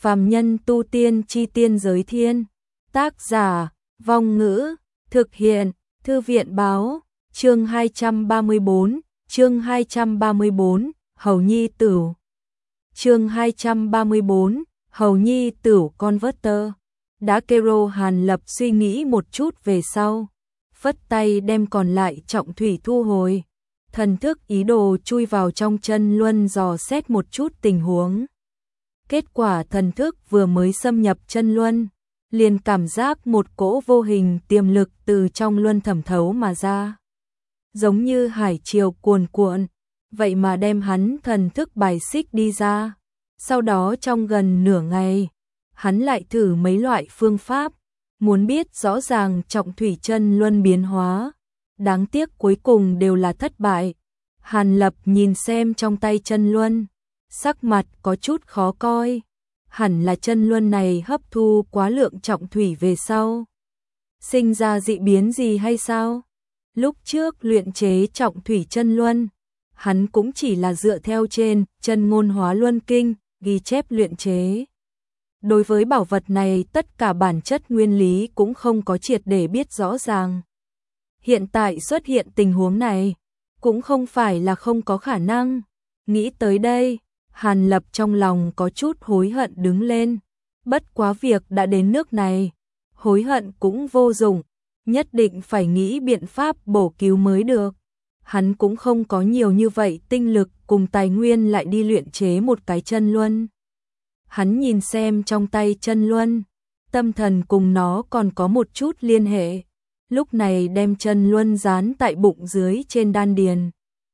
Phàm nhân tu tiên chi tiên giới thiên. Tác giả, Vong Ngữ, thực hiện, Thư viện Báo, chương 234, Hầu Nhi Tửu. Chương 234, Hầu Nhi Tửu Converter. Đã kêu Hàn Lập suy nghĩ một chút về sau, phất tay đem còn lại trọng thủy thu hồi, thần thức ý đồ chui vào trong chân luân dò xét một chút tình huống. Kết quả thần thức vừa mới xâm nhập chân luân, liền cảm giác một cỗ vô hình tiềm lực từ trong luân thẩm thấu mà ra. Giống như hải triều cuồn cuộn, vậy mà đem hắn thần thức bài xích đi ra. Sau đó trong gần nửa ngày, hắn lại thử mấy loại phương pháp, muốn biết rõ ràng trọng thủy chân luân biến hóa. Đáng tiếc cuối cùng đều là thất bại. Hàn Lập nhìn xem trong tay chân luân, sắc mặt có chút khó coi. Hẳn là chân luân này hấp thu quá lượng trọng thủy về sau, sinh ra dị biến gì hay sao? Lúc trước luyện chế trọng thủy chân luân, hắn cũng chỉ là dựa theo trên chân ngôn hóa luân kinh ghi chép luyện chế. Đối với bảo vật này tất cả bản chất nguyên lý cũng không có triệt để biết rõ ràng. Hiện tại xuất hiện tình huống này, cũng không phải là không có khả năng. Nghĩ tới đây, Hàn Lập trong lòng có chút hối hận đứng lên. Bất quá việc đã đến nước này, hối hận cũng vô dụng, nhất định phải nghĩ biện pháp bổ cứu mới được. Hắn cũng không có nhiều như vậy tinh lực cùng tài nguyên lại đi luyện chế một cái chân luân. Hắn nhìn xem trong tay chân luân, tâm thần cùng nó còn có một chút liên hệ. Lúc này đem chân luân dán tại bụng dưới trên đan điền,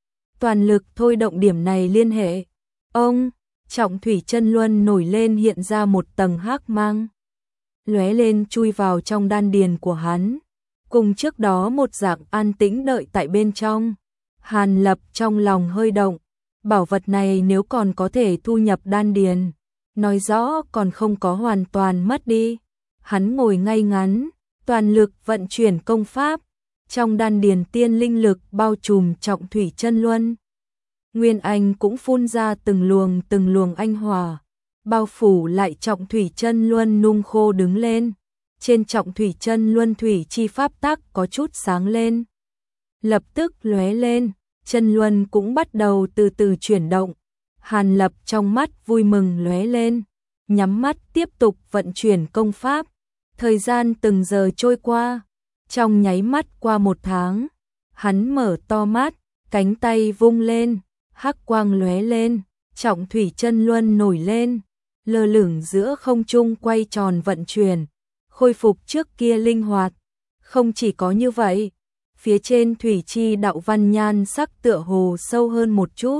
toàn lực thôi động điểm này liên hệ. Ông, trọng thủy chân luân nổi lên hiện ra một tầng hắc mang, lóe lên chui vào trong đan điền của hắn, cùng trước đó một dạng an tĩnh đợi tại bên trong. Hàn Lập trong lòng hơi động, bảo vật này nếu còn có thể thu nhập đan điền, nói rõ còn không có hoàn toàn mất đi. Hắn ngồi ngay ngắn, toàn lực vận chuyển công pháp, trong đan điền tiên linh lực bao trùm trọng thủy chân luân. Nguyên anh cũng phun ra từng luồng anh hỏa, bao phủ lại trọng thủy chân luân nung khô đứng lên. Trên trọng thủy chân luân thủy chi pháp tắc có chút sáng lên, lập tức lóe lên, chân luân cũng bắt đầu từ từ chuyển động. Hàn Lập trong mắt vui mừng lóe lên, nhắm mắt tiếp tục vận chuyển công pháp. Thời gian từng giờ trôi qua, trong nháy mắt qua 1 tháng, hắn mở to mắt, cánh tay vung lên, hắc quang lóe lên, trọng thủy chân luân nổi lên, lơ lửng giữa không trung quay tròn vận chuyển, khôi phục trước kia linh hoạt. Không chỉ có như vậy, phía trên thủy chi đạo văn nhan sắc tựa hồ sâu hơn một chút.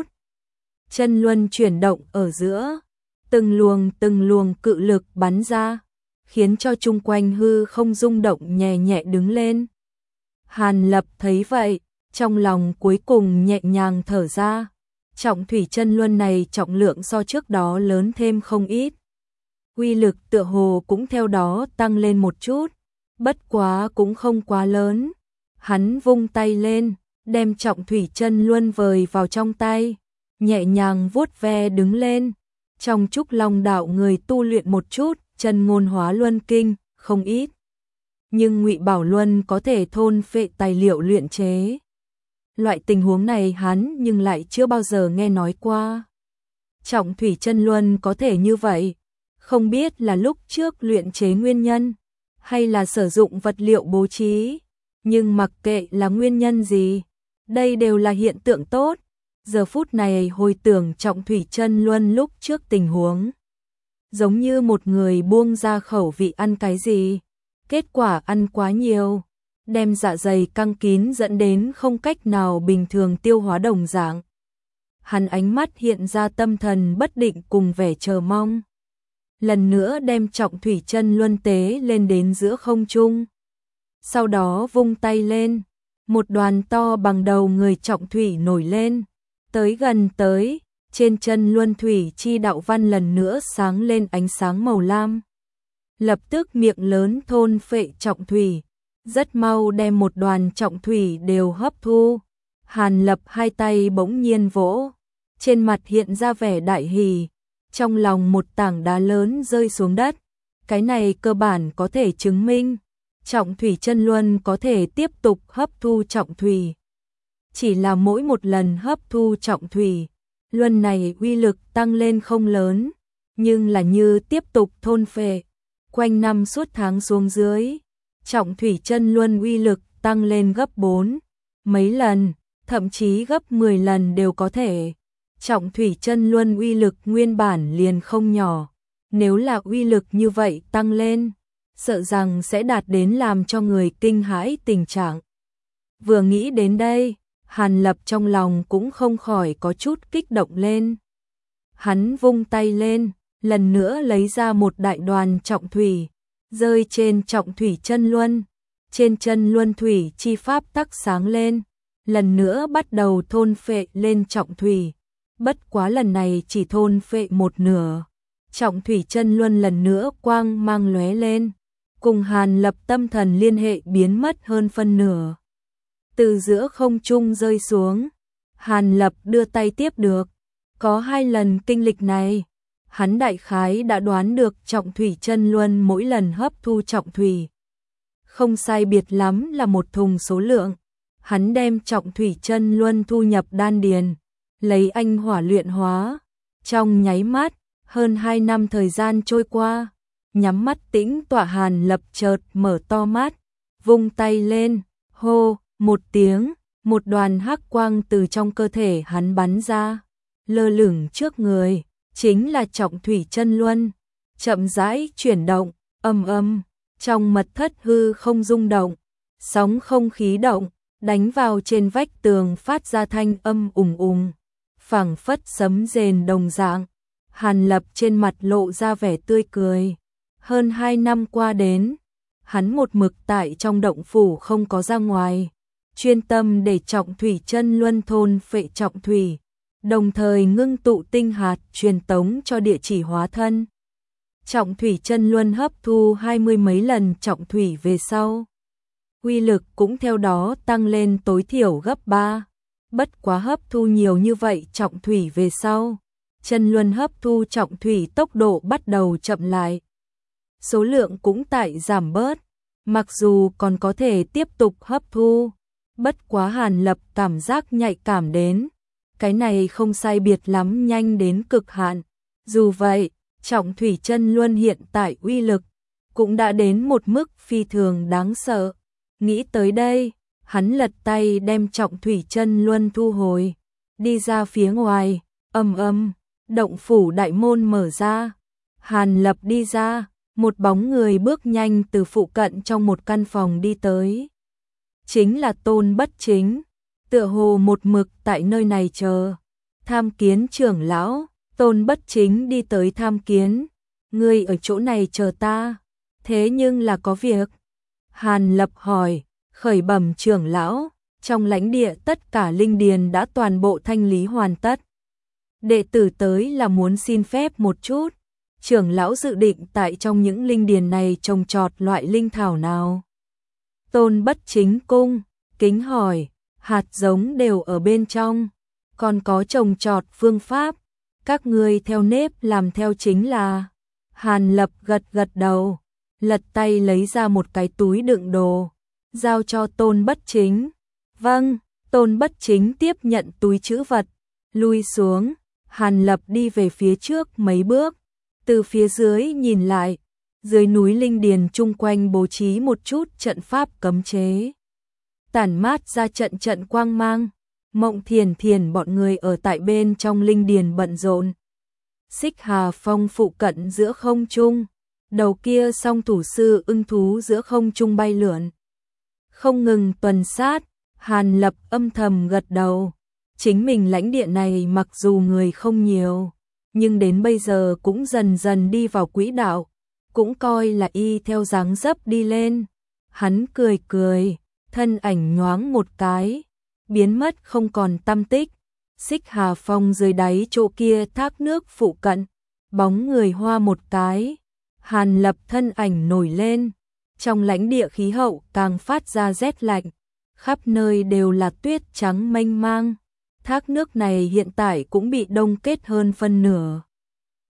Chân luân chuyển động ở giữa, từng luồng cự lực bắn ra, khiến cho chung quanh hư không rung động nhẹ nhẹ đứng lên. Hàn Lập thấy vậy, trong lòng cuối cùng nhẹ nhàng thở ra. Trọng thủy chân luân này trọng lượng so trước đó lớn thêm không ít, uy lực tựa hồ cũng theo đó tăng lên một chút, bất quá cũng không quá lớn. Hắn vung tay lên, đem trọng thủy chân luân vời vào trong tay, nhẹ nhàng vuốt ve đứng lên. Trong Trúc Long đạo người tu luyện một chút chân ngôn hóa luân kinh không ít, nhưng Ngụy Bảo Luân có thể thôn phệ tài liệu luyện chế. Loại tình huống này hắn nhưng lại chưa bao giờ nghe nói qua. Trọng thủy chân luân có thể như vậy, không biết là lúc trước luyện chế nguyên nhân, hay là sử dụng vật liệu bố trí, nhưng mặc kệ là nguyên nhân gì, đây đều là hiện tượng tốt. Giờ phút này hồi tưởng trọng thủy chân luân lúc trước tình huống, giống như một người buông ra khẩu vị ăn cái gì, kết quả ăn quá nhiều, đem dạ dày căng kín dẫn đến không cách nào bình thường tiêu hóa đồng dạng. Hắn ánh mắt hiện ra tâm thần bất định cùng vẻ chờ mong. Lần nữa đem trọng thủy chân luân tế lên đến giữa không trung. Sau đó vung tay lên, một đoàn to bằng đầu người trọng thủy nổi lên, tới gần tới, trên chân luân thủy chi đạo văn lần nữa sáng lên ánh sáng màu lam. Lập tức miệng lớn thôn phệ trọng thủy, rất mau đem một đoàn trọng thủy đều hấp thu. Hàn Lập hai tay bỗng nhiên vỗ, trên mặt hiện ra vẻ đại hỉ, Trong lòng một tảng đá lớn rơi xuống đất. Cái này cơ bản có thể chứng minh trọng thủy chân luân có thể tiếp tục hấp thu trọng thủy. Chỉ là mỗi một lần hấp thu trọng thủy, luân này uy lực tăng lên không lớn, nhưng là như tiếp tục thôn phệ, quanh năm suốt tháng xuống dưới, trọng thủy chân luân uy lực tăng lên gấp 4 mấy lần, thậm chí gấp 10 lần đều có thể. Trọng thủy chân luân uy lực nguyên bản liền không nhỏ, nếu là uy lực như vậy tăng lên, sợ rằng sẽ đạt đến làm cho người kinh hãi tình trạng. Vừa nghĩ đến đây, Hàn Lập trong lòng cũng không khỏi có chút kích động lên. Hắn vung tay lên, lần nữa lấy ra một đại đoàn trọng thủy, rơi trên trọng thủy chân luân. Trên chân luân thủy chi pháp tắc sáng lên, lần nữa bắt đầu thôn phệ lên trọng thủy. Bất quá lần này chỉ thôn phệ một nửa. Trọng thủy chân luân lần nữa quang mang lóe lên, cùng Hàn Lập tâm thần liên hệ biến mất hơn phân nửa. Từ giữa không trung rơi xuống, Hàn Lập đưa tay tiếp được. Có 2 lần kinh lịch này, hắn đại khái đã đoán được trọng thủy chân luân mỗi lần hấp thu trọng thủy. Không sai biệt lắm là một thùng số lượng. Hắn đem trọng thủy chân luân thu nhập đan điền, lấy anh hỏa luyện hóa. Trong nháy mắt, hơn 2 năm thời gian trôi qua, nhắm mắt tĩnh tọa Hàn Lập chợt mở to mắt, vung tay lên, hô, một tiếng, một đoàn hắc quang từ trong cơ thể hắn bắn ra, lơ lửng trước người, chính là trọng thủy chân luân, chậm rãi chuyển động, trong mật thất hư không rung động, sóng không khí động, đánh vào trên vách tường phát ra thanh âm ùng ùng, phảng phất sấm rền đồng dạng. Hàn Lập trên mặt lộ ra vẻ tươi cười. Hơn 2 năm qua đến, hắn một mực tại trong động phủ không có ra ngoài, chuyên tâm để trọng thủy chân luân thôn phệ trọng thủy, đồng thời ngưng tụ tinh hạt truyền tống cho địa chỉ hóa thân. Trọng thủy chân luân hấp thu 20 mấy lần trọng thủy về sau, uy lực cũng theo đó tăng lên tối thiểu gấp 3. Bất quá hấp thu nhiều như vậy trọng thủy về sau, chân luân hấp thu trọng thủy tốc độ bắt đầu chậm lại. Số lượng cũng tại giảm bớt, mặc dù còn có thể tiếp tục hấp thu, bất quá Hàn Lập cảm giác nhạy cảm đến, cái này không sai biệt lắm nhanh đến cực hạn. Dù vậy, trọng thủy chân luân hiện tại uy lực cũng đã đến một mức phi thường đáng sợ. Nghĩ tới đây, hắn lật tay đem trọng thủy chân luân thu hồi, đi ra phía ngoài, động phủ đại môn mở ra. Hàn Lập đi ra, một bóng người bước nhanh từ phụ cận trong một căn phòng đi tới. Chính là Tôn Bất Chính, tựa hồ một mực tại nơi này chờ. Tham kiến trưởng lão. Tôn Bất Chính đi tới tham kiến. Ngươi ở chỗ này chờ ta, thế nhưng là có việc. Hàn Lập hỏi, khởi bẩm trưởng lão, trong lãnh địa tất cả linh điền đã toàn bộ thanh lý hoàn tất. Đệ tử tới là muốn xin phép một chút. Trưởng lão dự định tại trong những linh điền này trồng trọt loại linh thảo nào? Tôn Bất Chính cung kính hỏi, hạt giống đều ở bên trong, còn có trồng trọt phương pháp, các ngươi theo nếp làm theo chính là. Hàn Lập gật gật đầu, lật tay lấy ra một cái túi đựng đồ, giao cho Tôn Bất Chính. Vâng. Tôn Bất Chính tiếp nhận túi trữ vật, lui xuống. Hàn Lập đi về phía trước mấy bước, từ phía dưới nhìn lại, dưới núi linh điền chung quanh bố trí một chút trận pháp cấm chế, tản mát ra trận trận quang mang. Mộng Thiền Thiền bọn người ở tại bên trong linh điền bận rộn. Xích Hà Phong phụ cận giữa không trung, đầu kia song thủ sư ưng thú giữa không trung bay lượn, không ngừng tuần sát. Hàn Lập âm thầm gật đầu, chính mình lãnh địa này mặc dù người không nhiều, nhưng đến bây giờ cũng dần dần đi vào quỹ đạo, cũng coi là y theo dáng dấp đi lên. Hắn cười cười, thân ảnh nhoáng một cái, biến mất không còn tăm tích. Xích Hà Phong dưới đáy chỗ kia thác nước phụ cận, bóng người hoa một cái, Hàn Lập thân ảnh nổi lên, trong lãnh địa khí hậu càng phát ra rét lạnh, khắp nơi đều là tuyết trắng mênh mang. Thác nước này hiện tại cũng bị đông kết hơn phân nửa.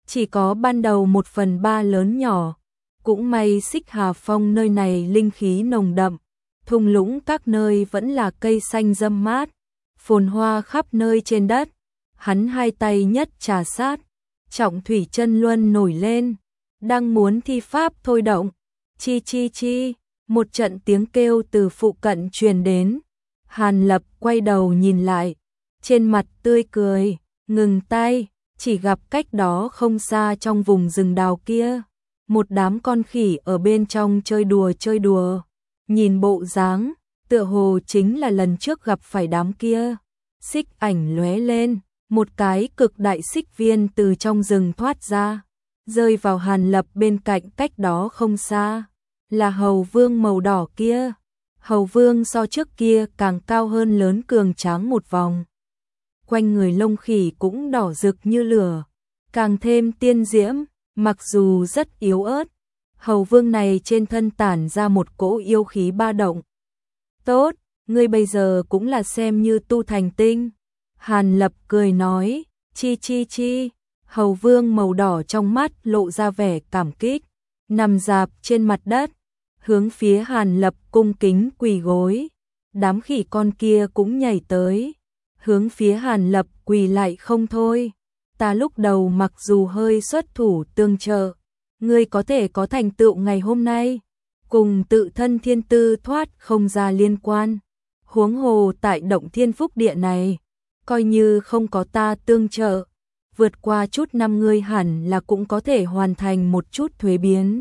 chỉ có ban đầu 1/3 lớn nhỏ. Cũng may Xích Hà Phong nơi này linh khí nồng đậm, thung lũng các nơi vẫn là cây xanh râm mát, phồn hoa khắp nơi trên đất. Hắn hai tay nhất trà sát, trọng thủy chân luân nổi lên, đang muốn thi pháp thôi động. Chi chi chi, một trận tiếng kêu từ phụ cận truyền đến. Hàn Lập quay đầu nhìn lại, trên mặt tươi cười, ngừng tay, chỉ gặp cách đó không xa trong vùng rừng đào kia, một đám con khỉ ở bên trong chơi đùa. Nhìn bộ dáng, tựa hồ chính là lần trước gặp phải đám kia. Xích ảnh lóe lên, một cái cực đại xích viên từ trong rừng thoát ra, rơi vào Hàn Lập bên cạnh cách đó không xa, là hầu vương màu đỏ kia. Hầu vương so trước kia càng cao hơn lớn cường tráng một vòng. Quanh người lông khỉ cũng đỏ rực như lửa, càng thêm tiên diễm, mặc dù rất yếu ớt. Hầu vương này trên thân tản ra một cỗ yêu khí ba động. Tốt, ngươi bây giờ cũng là xem như tu thành tinh. Hàn Lập cười nói, chi chi chi. Hầu vương màu đỏ trong mắt lộ ra vẻ cảm kích, nằm dạp trên mặt đất, hướng phía Hàn Lập cung kính quỳ gối. Đám khỉ con kia cũng nhảy tới, hướng phía Hàn Lập quỳ lại không thôi. Ta lúc đầu mặc dù hơi xuất thủ tương trợ, ngươi có thể có thành tựu ngày hôm nay, cùng tự thân thiên tư thoát không ra liên quan. Huống hồ tại động thiên phúc địa này, coi như không có ta tương trợ, vượt qua chút năm ngươi hẳn là cũng có thể hoàn thành một chút thuế biến.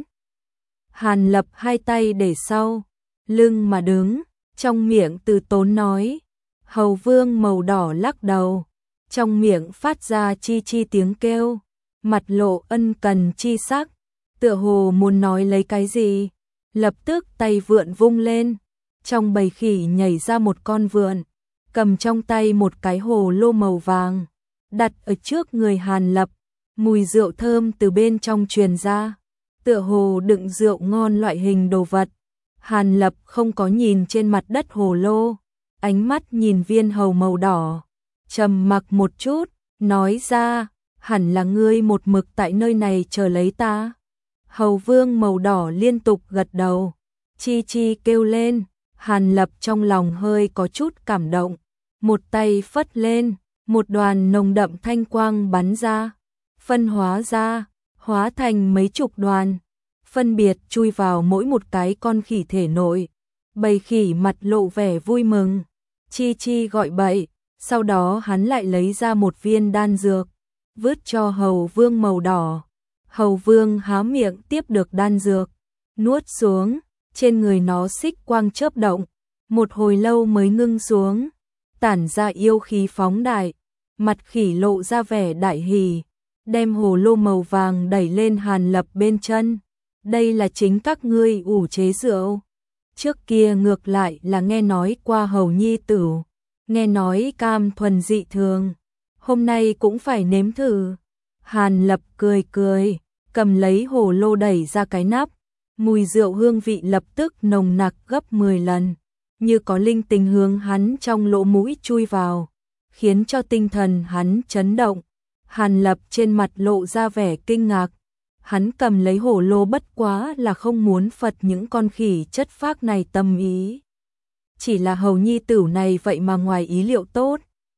Hàn Lập hai tay để sau, lưng mà đứng, trong miệng từ tốn nói. Hầu vương màu đỏ lắc đầu, trong miệng phát ra chi chi tiếng kêu, mặt lộ ân cần chi sắc, tựa hồ muốn nói lấy cái gì. Lập tức tay vượn vung lên, trong bầy khỉ nhảy ra một con vượn, cầm trong tay một cái hồ lô màu vàng, đặt ở trước người Hàn Lập. Mùi rượu thơm từ bên trong truyền ra, tựa hồ đựng rượu ngon loại hình đồ vật. Hàn Lập không có nhìn trên mặt đất hồ lô, ánh mắt nhìn viên hầu màu đỏ, trầm mặc một chút, nói ra, hẳn là ngươi một mực tại nơi này chờ lấy ta. Hầu vương màu đỏ liên tục gật đầu, chi chi kêu lên. Hàn Lập trong lòng hơi có chút cảm động, một tay phất lên, một đoàn nồng đậm thanh quang bắn ra, phân hóa ra, hóa thành mấy chục đoàn, phân biệt chui vào mỗi một cái con khỉ thể nội. Bầy khỉ mặt lộ vẻ vui mừng, chi chi gọi bậy, sau đó hắn lại lấy ra một viên đan dược, vứt cho hầu vương màu đỏ. Hầu vương há miệng tiếp được đan dược, nuốt xuống, trên người nó xích quang chớp động, một hồi lâu mới ngưng xuống, tản ra yêu khí phóng đại, mặt khỉ lộ ra vẻ đại hỉ, đem hồ lô màu vàng đẩy lên Hàn Lập bên chân. Đây là chính các ngươi ủ chế rượu. Trước kia ngược lại là nghe nói qua hầu nhi tử, nghe nói cam thuần dị thường, hôm nay cũng phải nếm thử. Hàn Lập cười cười, cầm lấy hồ lô đẩy ra cái nắp, mùi rượu hương vị lập tức nồng nặc gấp 10 lần, như có linh tinh hướng hắn trong lỗ mũi chui vào, khiến cho tinh thần hắn chấn động. Hàn Lập trên mặt lộ ra vẻ kinh ngạc, hắn cầm lấy hồ lô bất quá là không muốn phật những con khỉ chất phác này tâm ý. Chỉ là hầu nhi tử này vậy mà ngoài ý liệu tốt.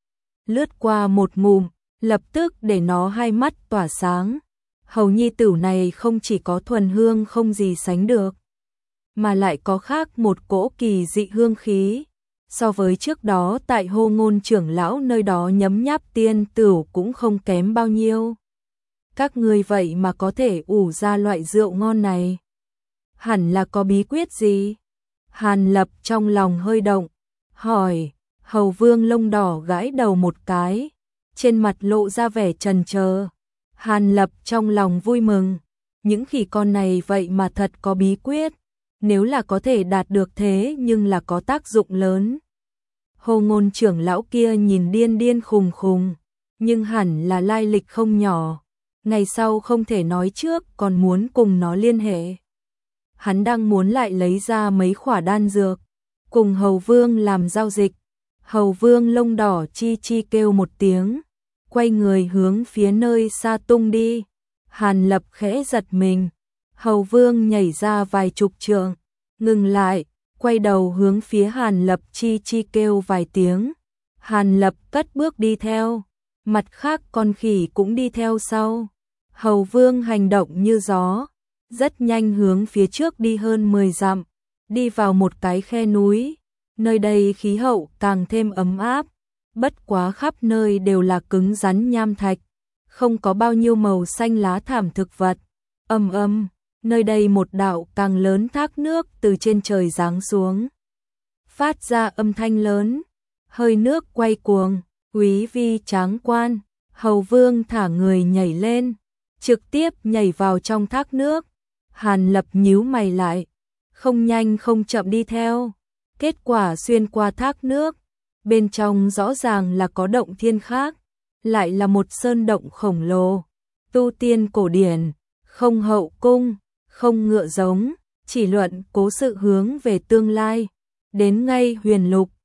Lướt qua một ngụm, lập tức để nó hai mắt tỏa sáng. Hầu nhi tử này không chỉ có thuần hương không gì sánh được, mà lại có khác một cỗ kỳ dị hương khí. So với trước đó tại Hô Ngôn trưởng lão nơi đó nhấm nháp tiên tửu cũng không kém bao nhiêu. Các ngươi vậy mà có thể ủ ra loại rượu ngon này, hẳn là có bí quyết gì? Hàn Lập trong lòng hơi động, hỏi. Hầu vương lông đỏ gãi đầu một cái, trên mặt lộ ra vẻ chần chờ. Hàn Lập trong lòng vui mừng, những khỉ con này vậy mà thật có bí quyết, nếu là có thể đạt được thế nhưng là có tác dụng lớn. Hô Ngôn trưởng lão kia nhìn điên điên khùng khùng, nhưng hẳn là lai lịch không nhỏ, ngày sau không thể nói trước còn muốn cùng nó liên hệ. Hắn đang muốn lại lấy ra mấy khỏa đan dược, cùng hầu vương làm giao dịch. Hầu vương lông đỏ chi chi kêu một tiếng, quay người hướng phía nơi xa tung đi. Hàn Lập khẽ giật mình, Hầu Vương nhảy ra vài chục trượng, ngừng lại, quay đầu hướng phía Hàn Lập chi chi kêu vài tiếng. Hàn Lập cất bước đi theo, mặt khác con khỉ cũng đi theo sau. Hầu Vương hành động như gió, rất nhanh hướng phía trước đi hơn 10 dặm, đi vào một cái khe núi, nơi đây khí hậu càng thêm ấm áp, bất quá khắp nơi đều là cứng rắn nham thạch, không có bao nhiêu màu xanh lá thảm thực vật. Ầm ầm, nơi đây một đạo càng lớn thác nước từ trên trời giáng xuống, phát ra âm thanh lớn, hơi nước quay cuồng, quý vi tráng quan. Hầu Vương thả người nhảy lên, trực tiếp nhảy vào trong thác nước. Hàn Lập nhíu mày lại, không nhanh không chậm đi theo. Kết quả xuyên qua thác nước, bên trong rõ ràng là có động thiên khác, lại là một sơn động khổng lồ, tu tiên cổ điển, không hậu cung, không ngựa giống, chỉ luận cố sự hướng về tương lai, đến ngay huyền lục,